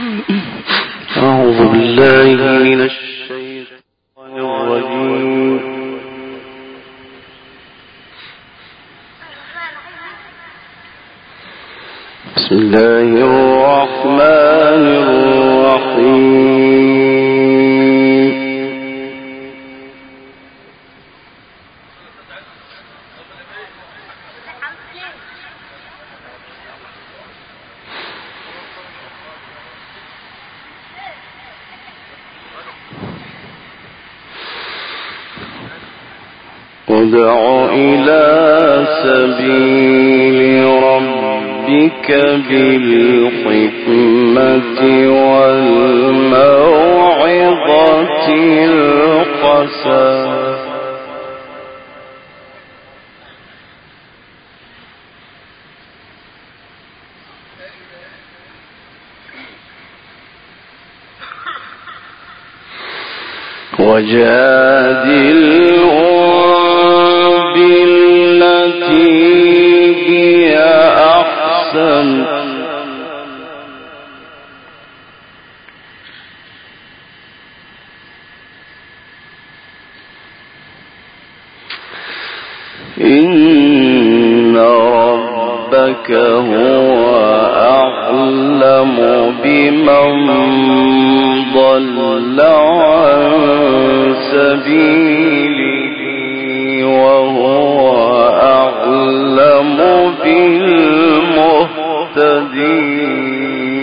أعوذ بالله من الشيطان الرجيم. بسم الله الرحمن الرحيم. ادع إلى سبيل ربك بالحكمة والموعظة الحسنة وجادلهم بالتي هي أحسن إن ربك هو أعلم بمن ضل عن سبيله وهو أعلم بالمهتدين.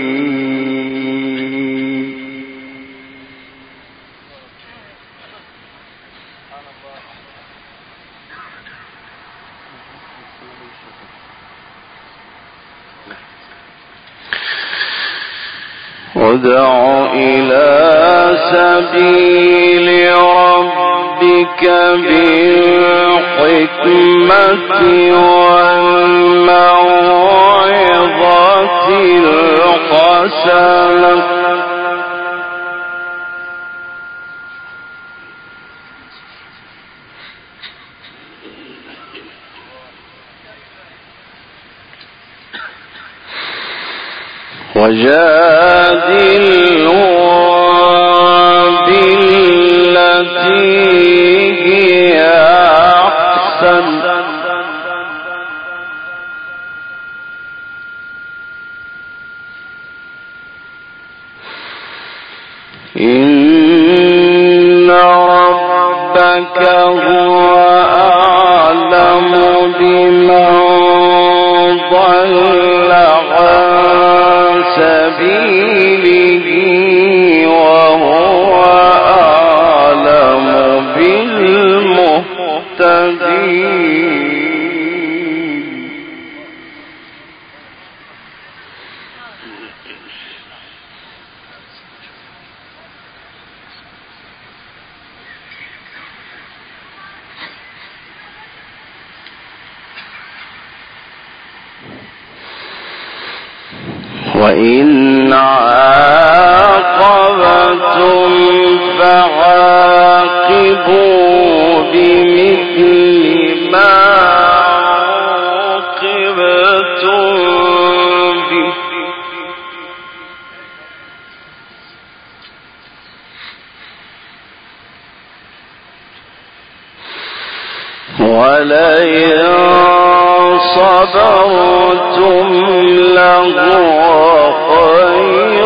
ادع إلى سبيل ربك بالحكمة والموعظة الحسنة وجادلهم بالتي هي أحسن إن ربك هو أعلم بمن ضل عن سبيله وهو أعلم بالمهتدين. وإن عاقبتم فعاقبوا بمثل ما عوقبتم به ولئن صبرتم لهو خير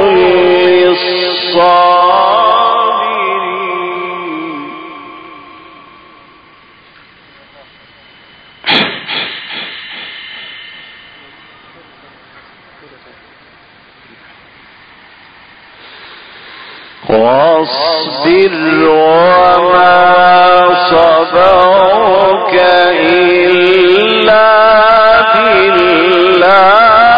للصابرين. واصبر وما صبرك إلا بالله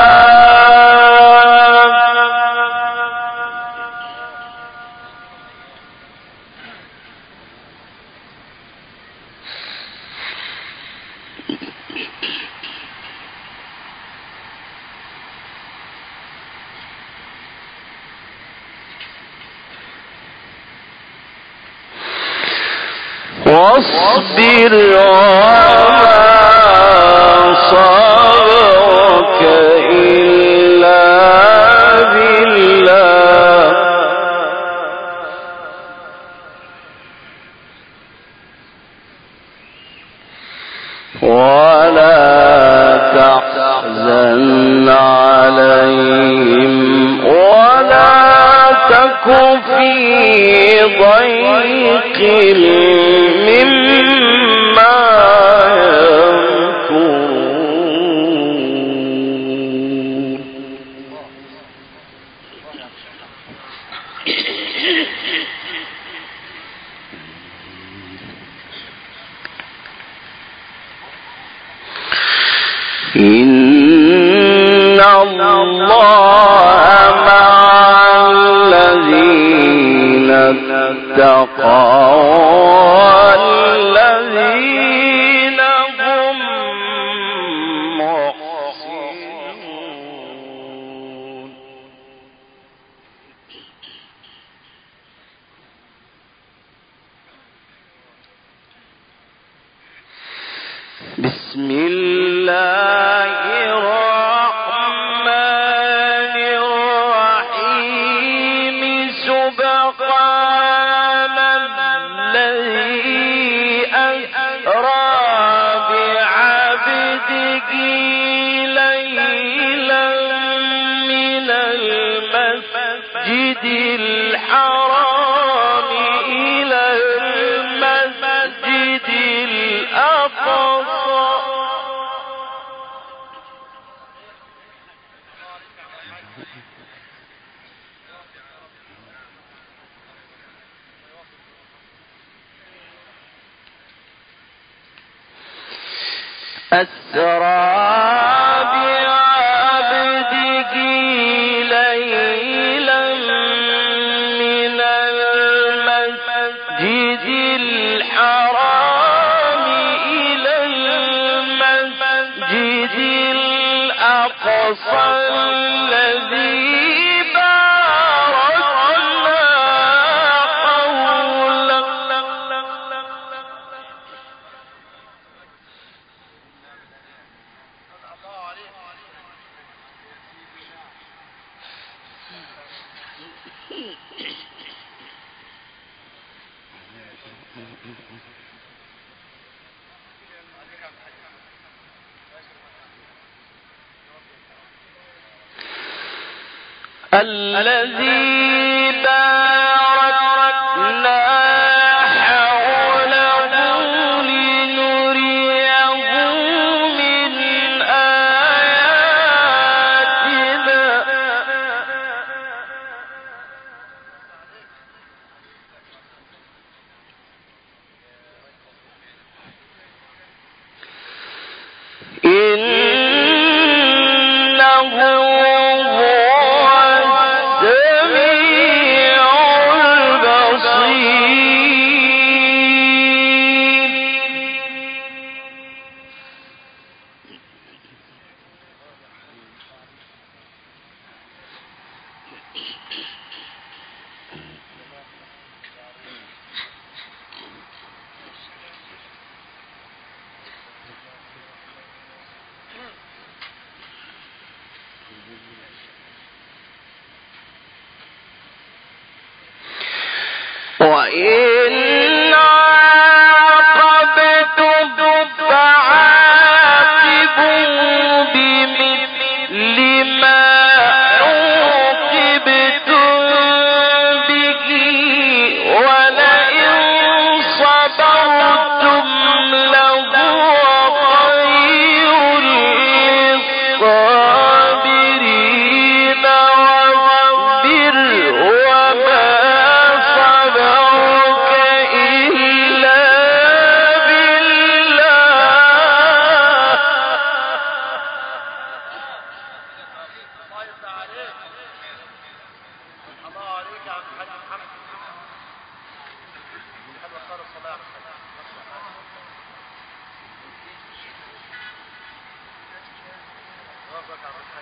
واصبر وما صبرك إلا بالله في ضيق مما يمكرون إن الله مع الذين اتقوا والذين هم محسنون بسم الله الرحمن الرحيم سبحان الذي أسرى بعبده ليلا من المسجد الحرام إلى المسجد الأقصى أسرى بعبده ليلا من المسجد الحرام إلى المسجد الأقصى الذي الذي باركنا حوله لنريه من آياتنا إنه وإن عاقبتم فعاقبوا بمثل ما عوقبتم به ولئن صبرتم لهو خير للصابرين واصبر وما صبرك إلا بالله الله عليك يا عبد الحاج محمد. حد اختار الصلاة برافو يا عبد الحاج.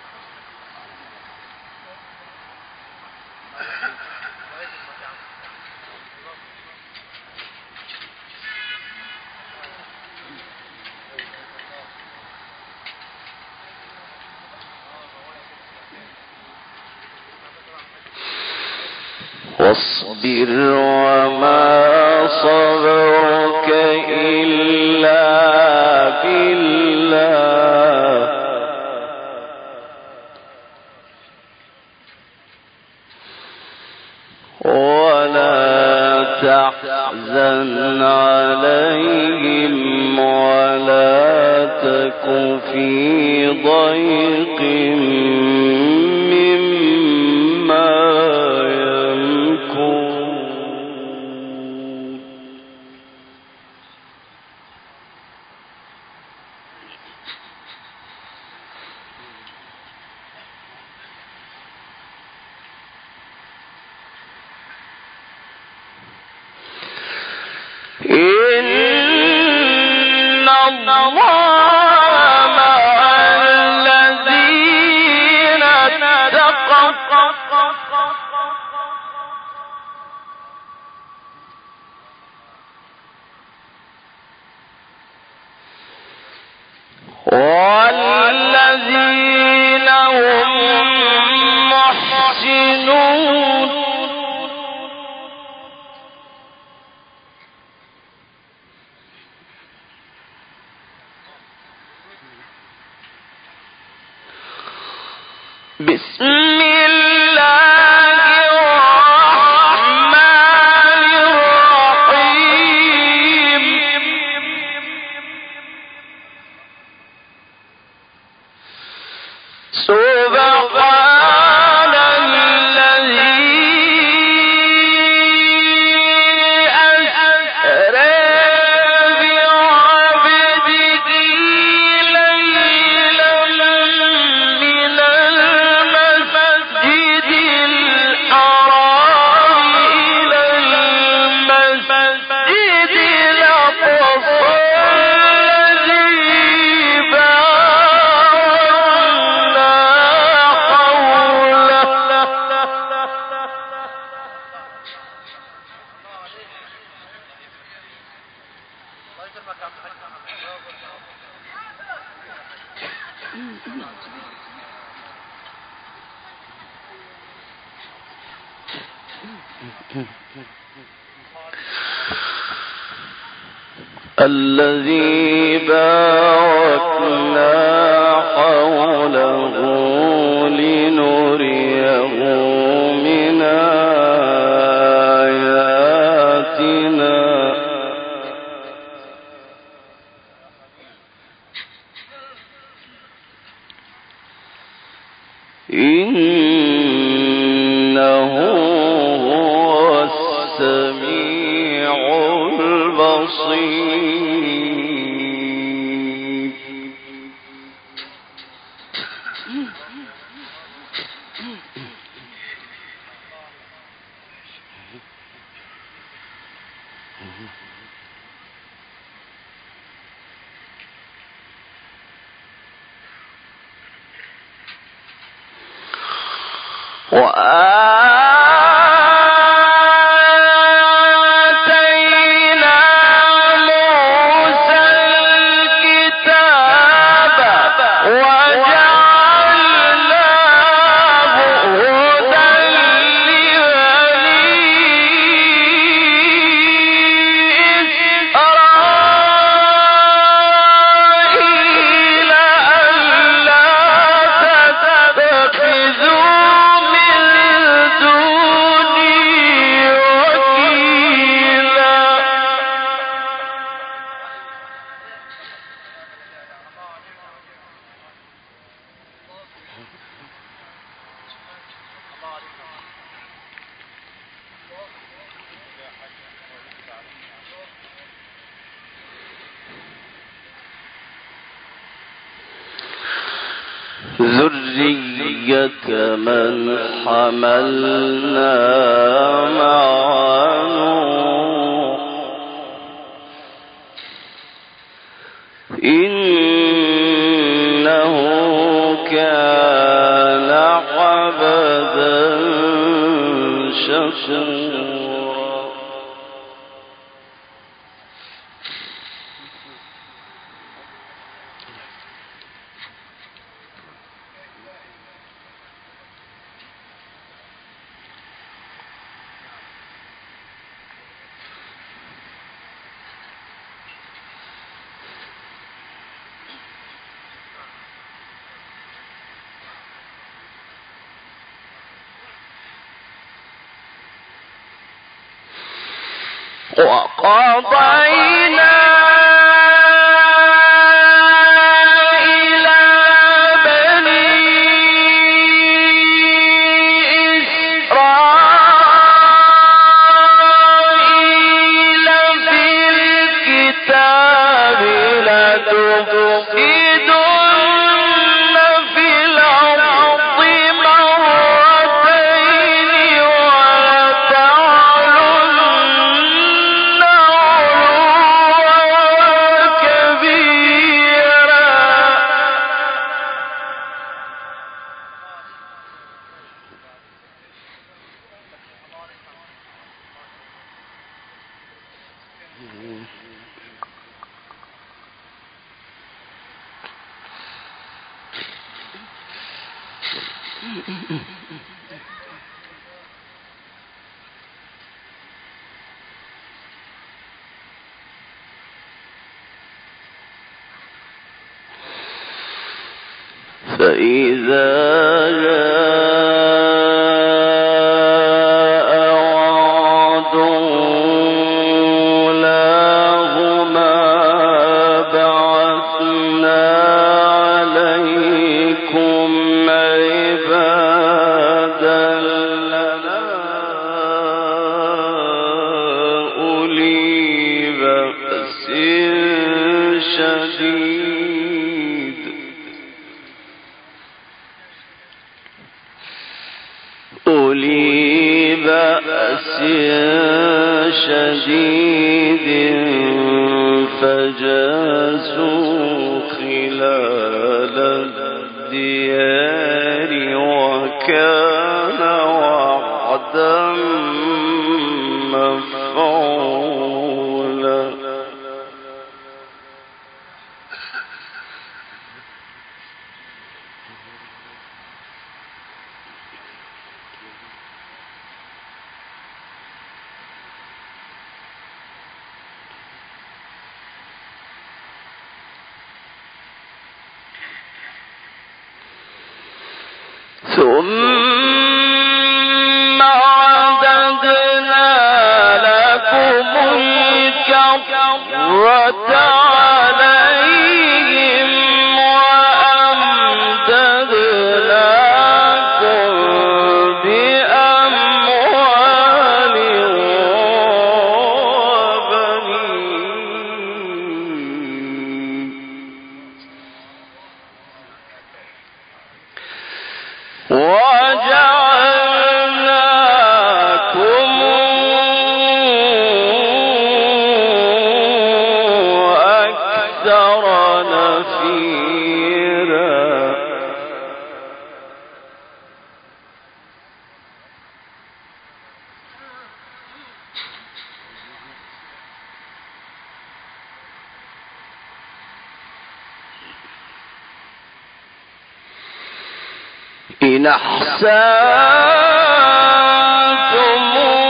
واصبر وما صبرك إلا بالله ولا تحزن عليهم ولا تك في ضيق مما يمكرون. إن الله مع الذين اتقوا والذين هم محسنون. بسم الله الرحمن الرحيم. سبحان الذي أسرى بعبده ليلا من المسجد الحرام إلى المسجد الأقصى الذي باركنا حوله الذي باركنا حوله لنريه من آياتنا إنه هو السميع البصير. وآتينا موسى الكتاب وجعلناه هدى لبني إسرائيل ألا تتخذوا من دوني وكيلا. ذرية من حملنا مع نوح إنه كان عبدا شكورا. وقضينا إلى بني إسرائيل في الكتاب لتفسدن في الأرض مرتين ولتعلن علوا كبيرا. فإذا جاء وعد أولاهما بعثنا عليكم عبادا لنا أولي بأس شديد فجاسوا خلال الديار وكان وعدا مفعولا. ثم عددنا لكم الكرة عليهم وأمددناكم بأموال وبنين وجعلناكم أكثر نفيرا. إن أحسنتم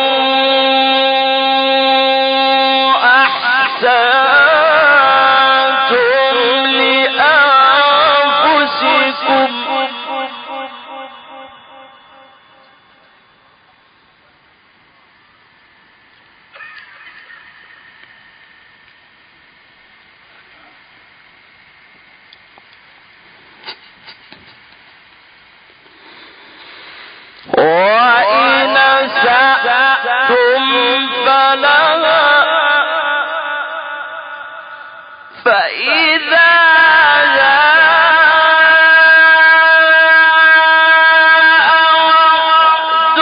أحسنتم لأنفسكم وإن أسأتم فلها فإذا جاء وعد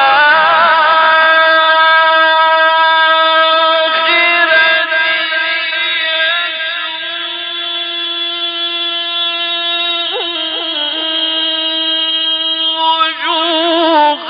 الآخرة وجوه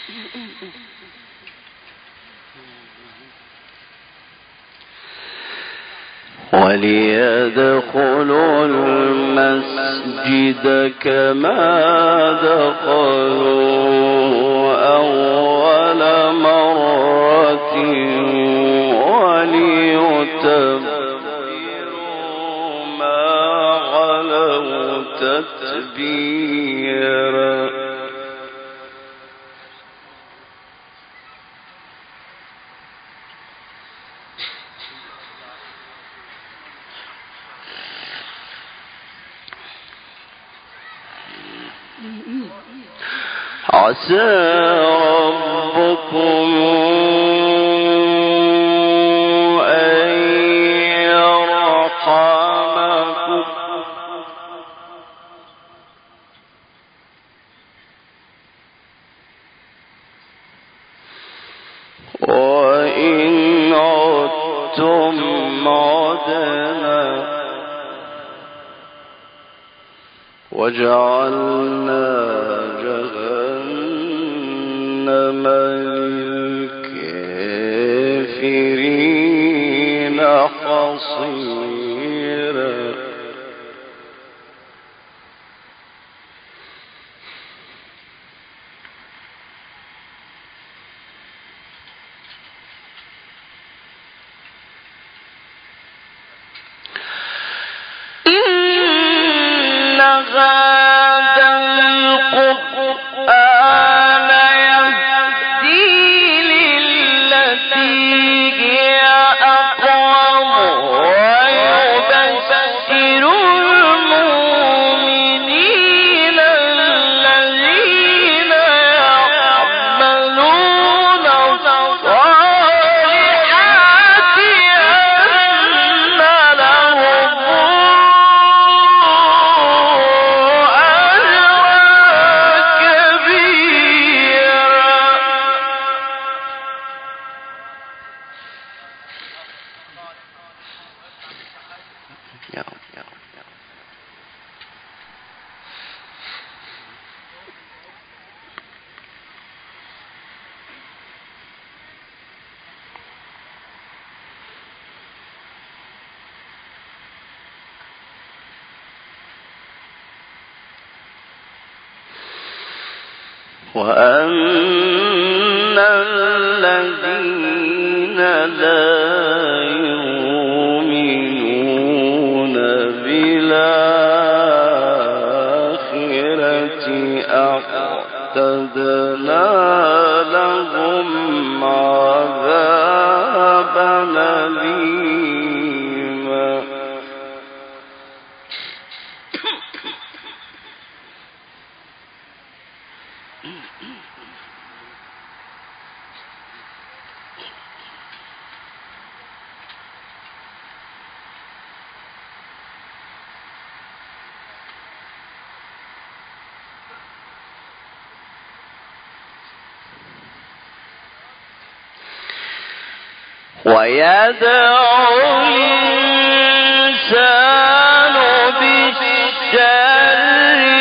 وليدخلوا المسجد كما دخلوا أول مرة وليتبروا ما علوا تتبيرا. عسى ربكم أن يرحمكم وإن عدتم عدنا وجعلنا جهنم للكافرين حصيرا. إن هذا القرآن يهدي للتي هي أقوم ويبشر المؤمنين الذين يعملون الصالحات أن لهم وأن الذين لا يؤمنون بالآخرة أعتدنا لهم عذابا أليما. ويدعو الإنسان بالشر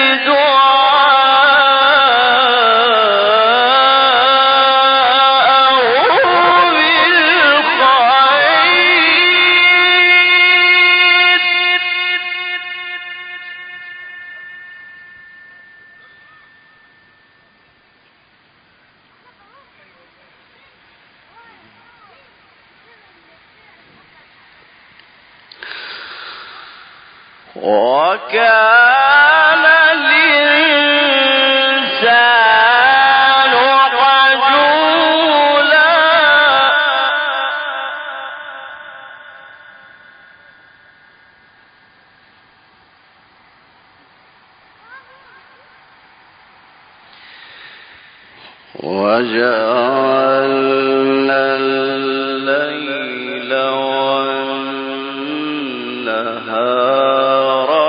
دعاءه بالخير وكان الإنسان عجولا. وجعلنا الليل والنهار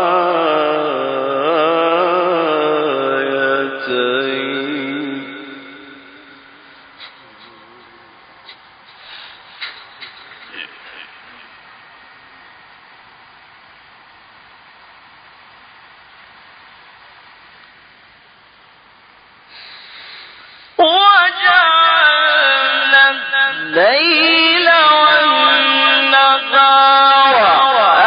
آيتين ومتعنا الليل والنهار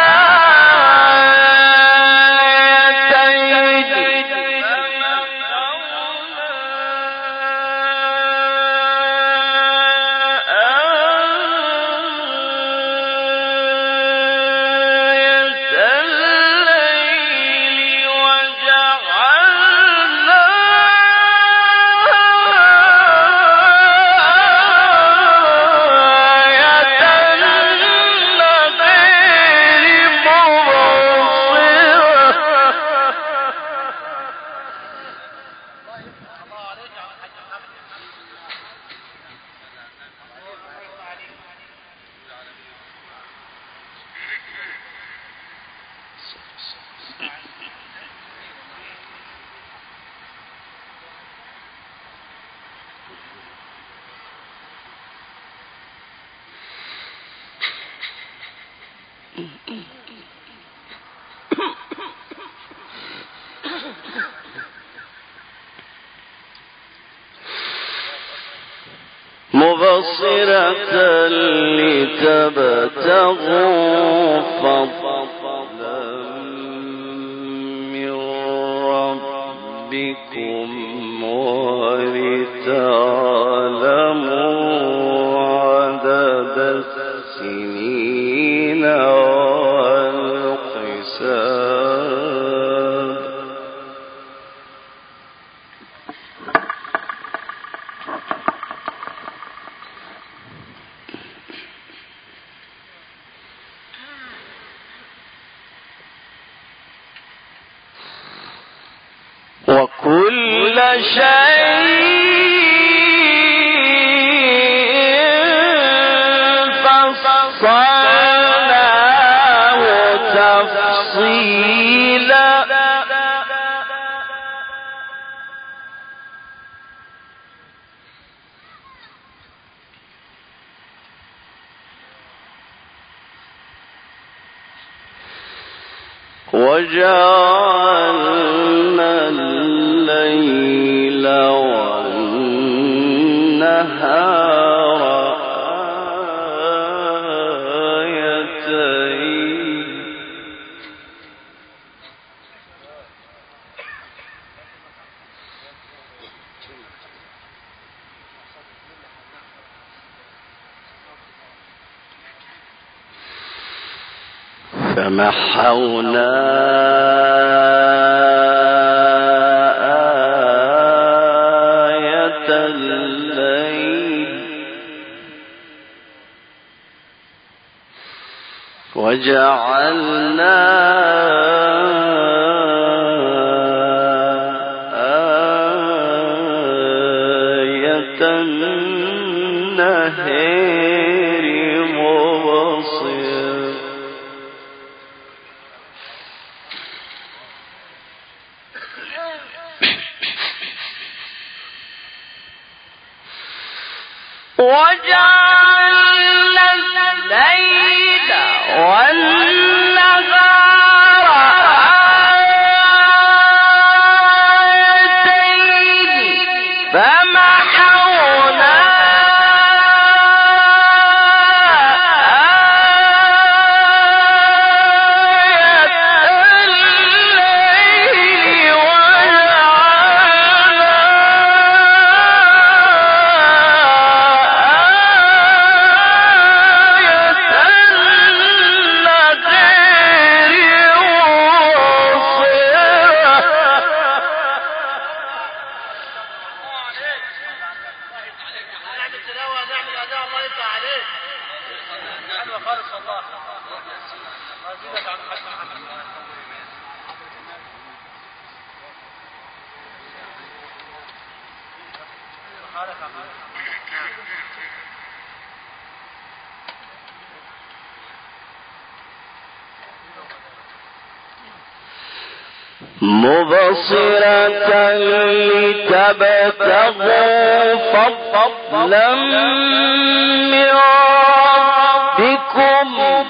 مبصرة لتبتغوا فضلا من ربكم ولتعلموا عدد السنين والحساب. وكل شيء فصلناه تفصيلا. وجعلنا الليل والنهار آيتين فمحونا آية الليل وجعلنا آية النهار مبصرا. وجعلنا الليل والنهار آيتين فمحونا مبصرة لتبتغوا فضلا من ربكم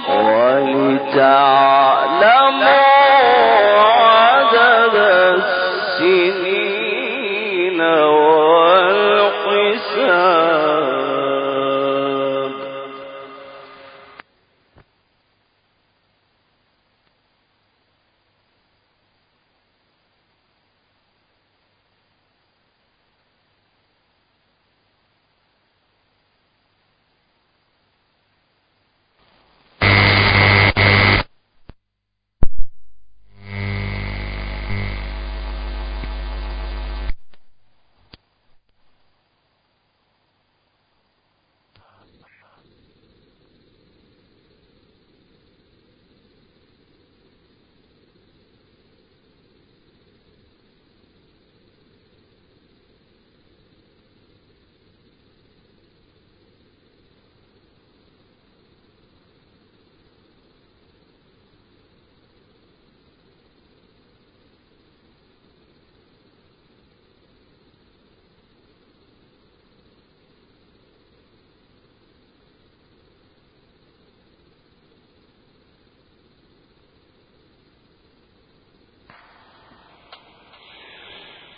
ولتعلموا عدد السنين والحساب.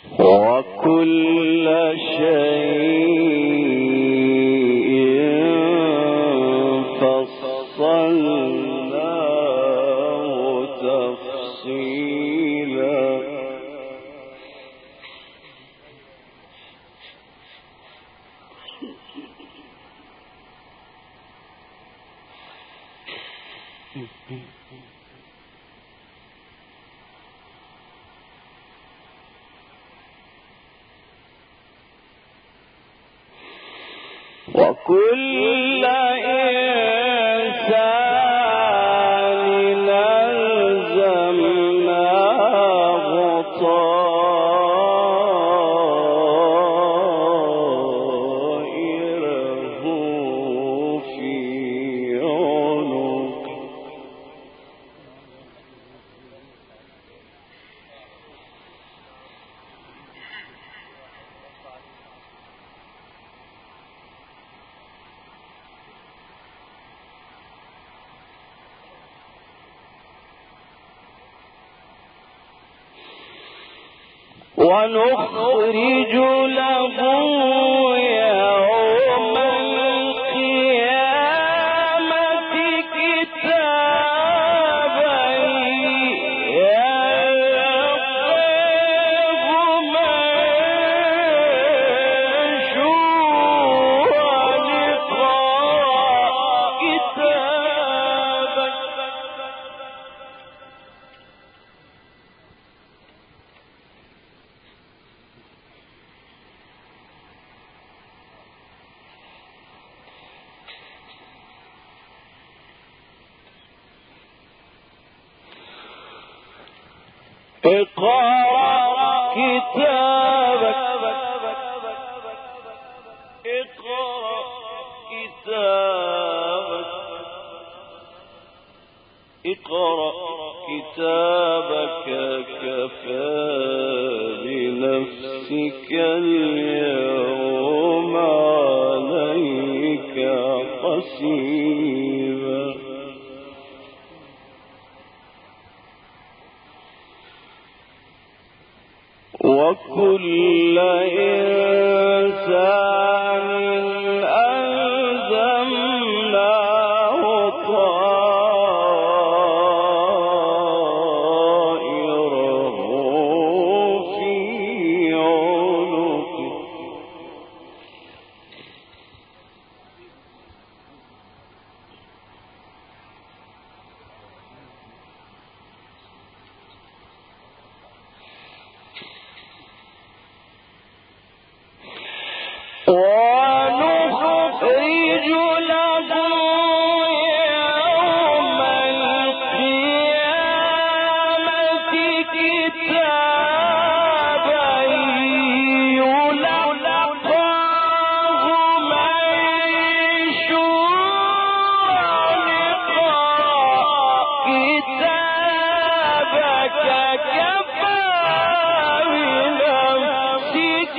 وكل شيء فصلناه تفصيلا وكل إنسان ألزمناه طائره في عنقه ونخرج له يوم القيامة كتابا يلقاه منشورا اقرأ كتابك اقرأ كتابك اقرأ كتابك اقرأ كتابك كفى بنفسك اليوم عليك حسيبا وكل إنسان ألزمناه طائره في عنقه ونخرج له يوم القيامة كتابا يلقاه منشورا اقرأ كتابك كفى بنفسك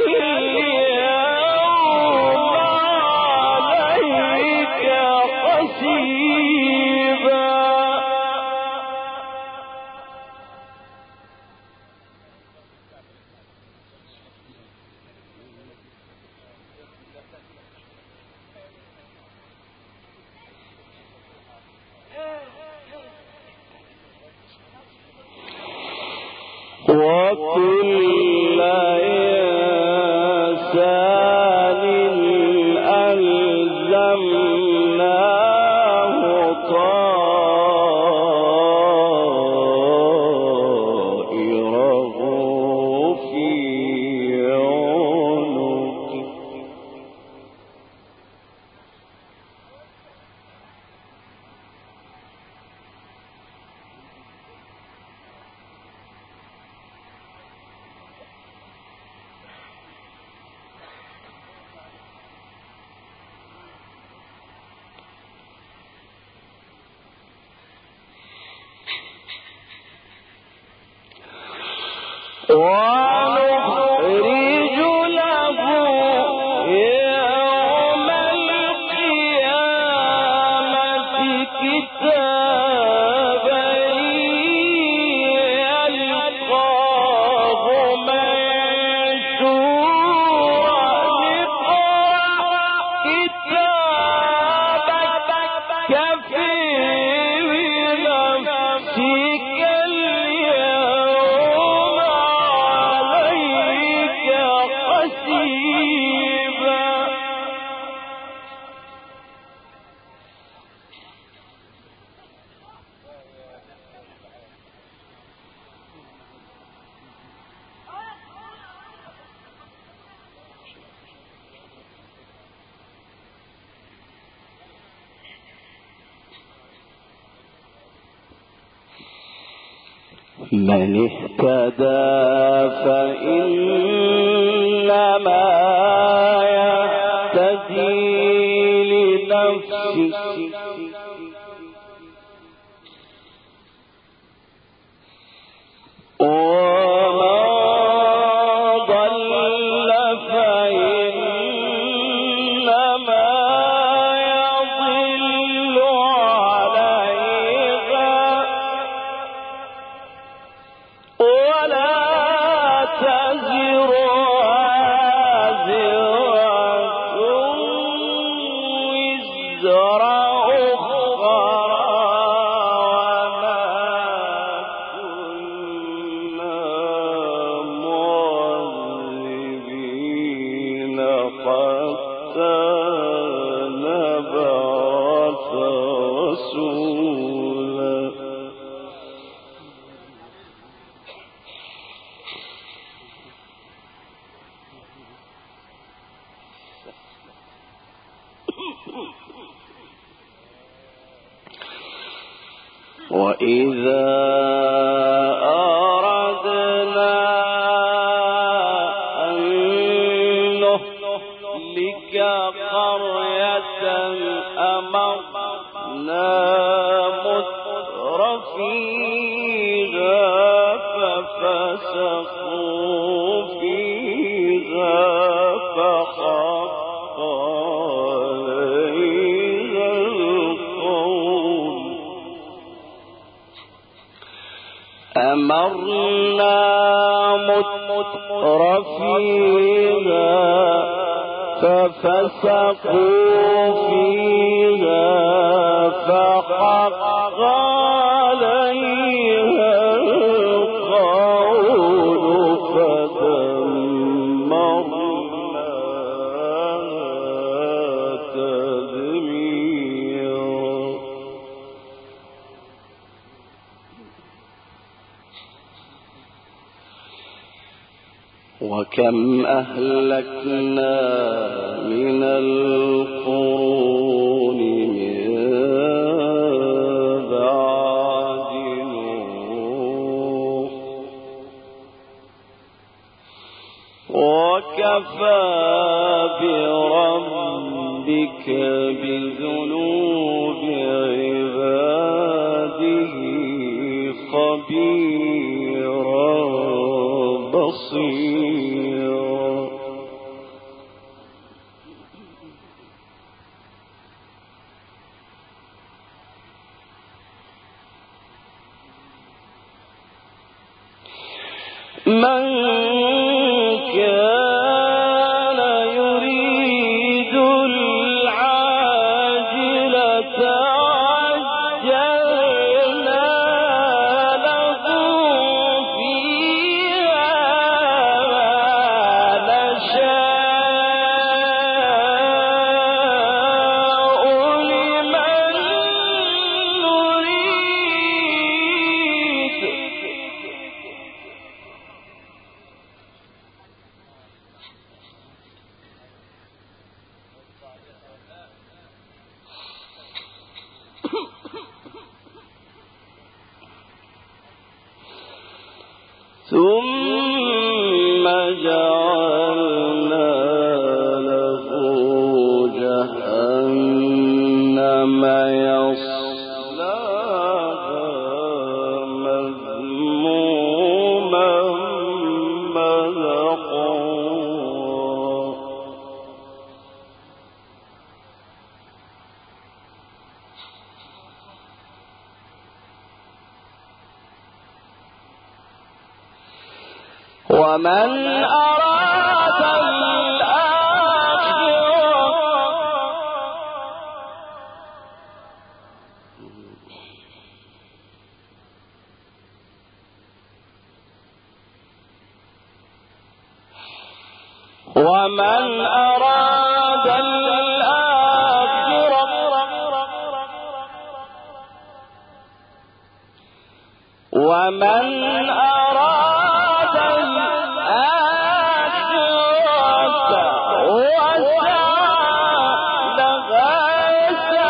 وكل إنسان ألزمناه طائره في عنقه ونخرج له يوم القيامة كتابا يلقاه منشورا من اهتدى فإنما يهتدي لنفسه وإذا أردنا أن نهلك قرية أمرنا مترفيها ففسقوا فيها فحق عليها القول أمرنا مترفيها ففسقوا فيها فحق عليها القول فدمرناها تدميرا. وكم أهلكنا من القرون من بعد نوح وكفى بربك بذنوب عباده خبيرا بصيرا. من كان يريد العاجلة عجلنا له فيها ما نشاء لمن نريد. ثم جعلنا له جهنم يصلاها مذموما مدحورا. ومن أراد الآخرة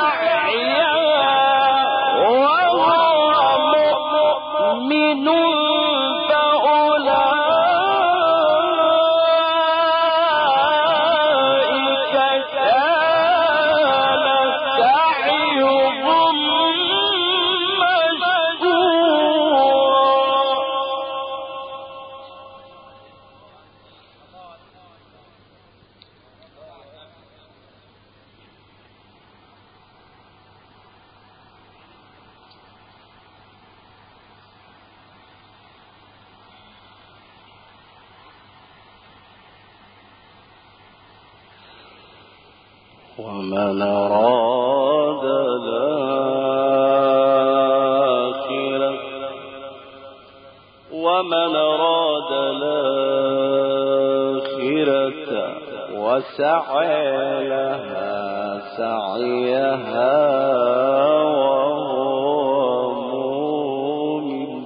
وسعى لها سعيها وهو مؤمن ومن أراد الآخرة وسعى لها سعيها وهو مؤمن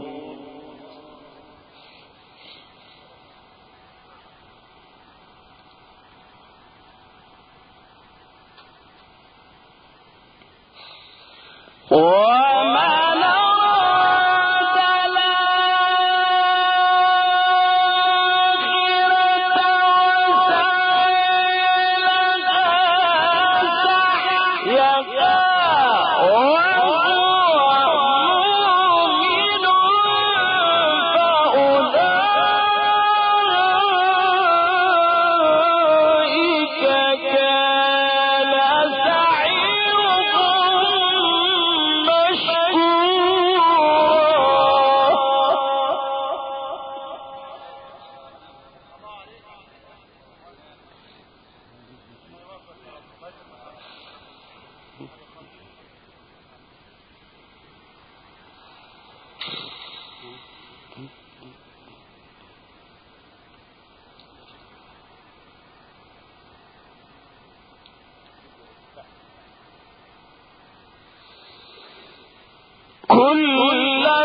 كلا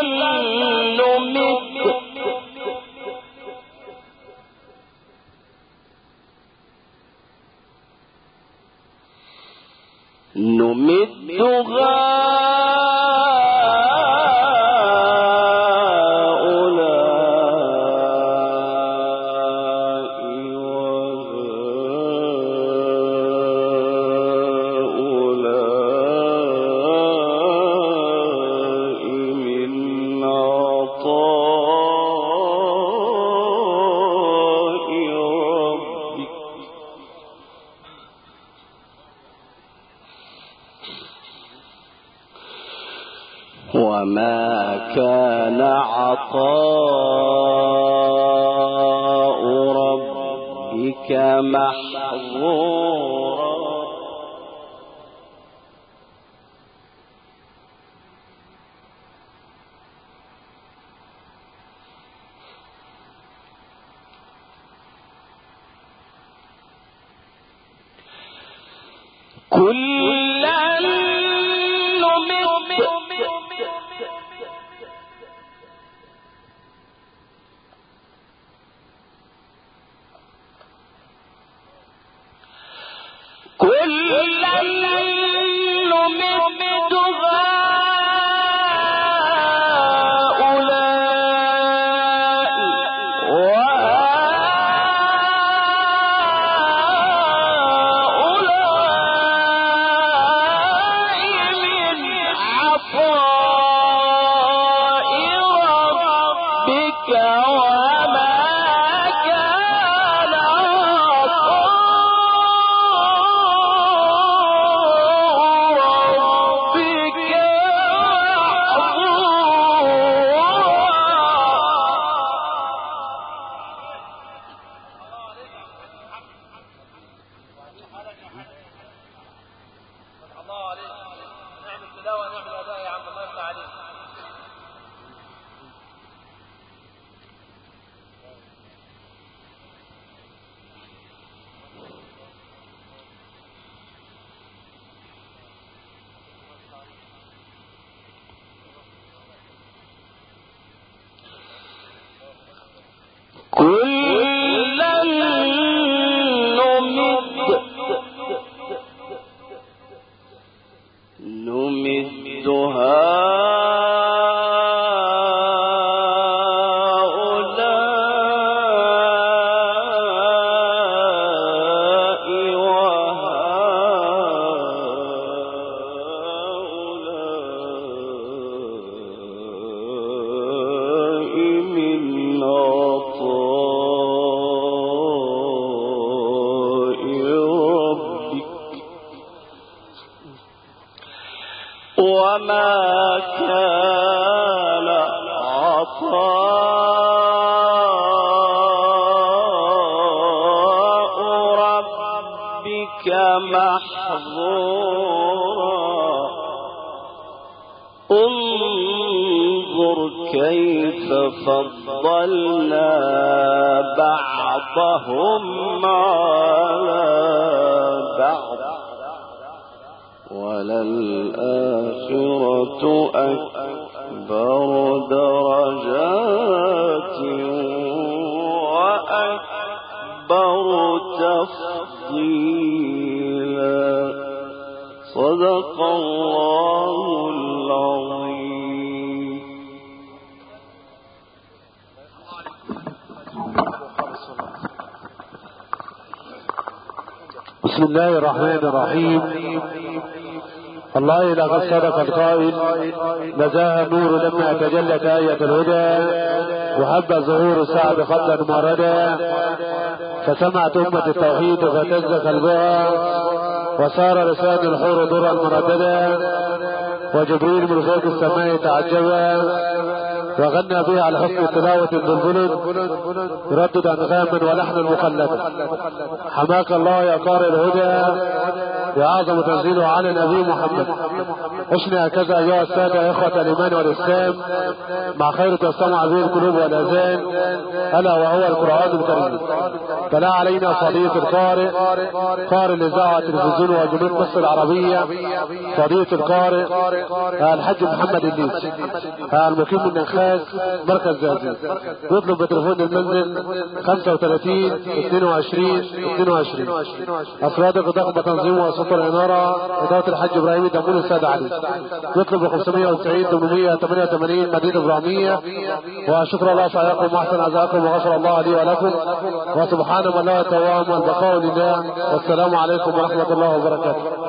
نمد وما كان عطاء ربك محظورا كلا كلا نمد هؤلاء وهؤلاء من عطاء محظورا انظر كيف فضلنا بعضهم على بعض وللآخرة أكبر درجات وأكبر تفضيلا صدق الله العظيم. بسم الله الرحمن الرحيم. الله لقد صدق القائل نزاها النور لما تجلت آية الهدى وهب ظهور السعد قبل المردى فسمعت أمة التوحيد فتز قلبها وصار لسان الحور درا مرددا وجبريل من فوق السماء تعجبا وغنى بها على حسن تلاوة البلبل يردد أنغاما ولحنا مخلدا. حماك الله يا قارئ الهدى يا أعظم تنزيله على النبي محمد. عشنا هكذا أيها السادة إخوة الإيمان والإسلام مع خير تستمع به القلوب والأذان ألا وهو القرآن الكريم. تلا علينا فضيلة القارئ قارئ الإذاعة والتلفزيون وجنود مصر العربية فضيلة القارئ الحاج محمد الليثي المقيم من نخاس مركز زازي. يطلب بتليفون المنزل 35 22 22. أفراد الضخم تنظيم وسط الإنارة إدارة الحاج إبراهيم الدمون السيد علي. يطلب 590 888 مدينة إبراهيمية. وشكر الله سعيكم وأحسن عزاكم وغفر الله لي ولكم وسبحان من لا يتوام والبقاء لله والسلام عليكم ورحمة الله وبركاته.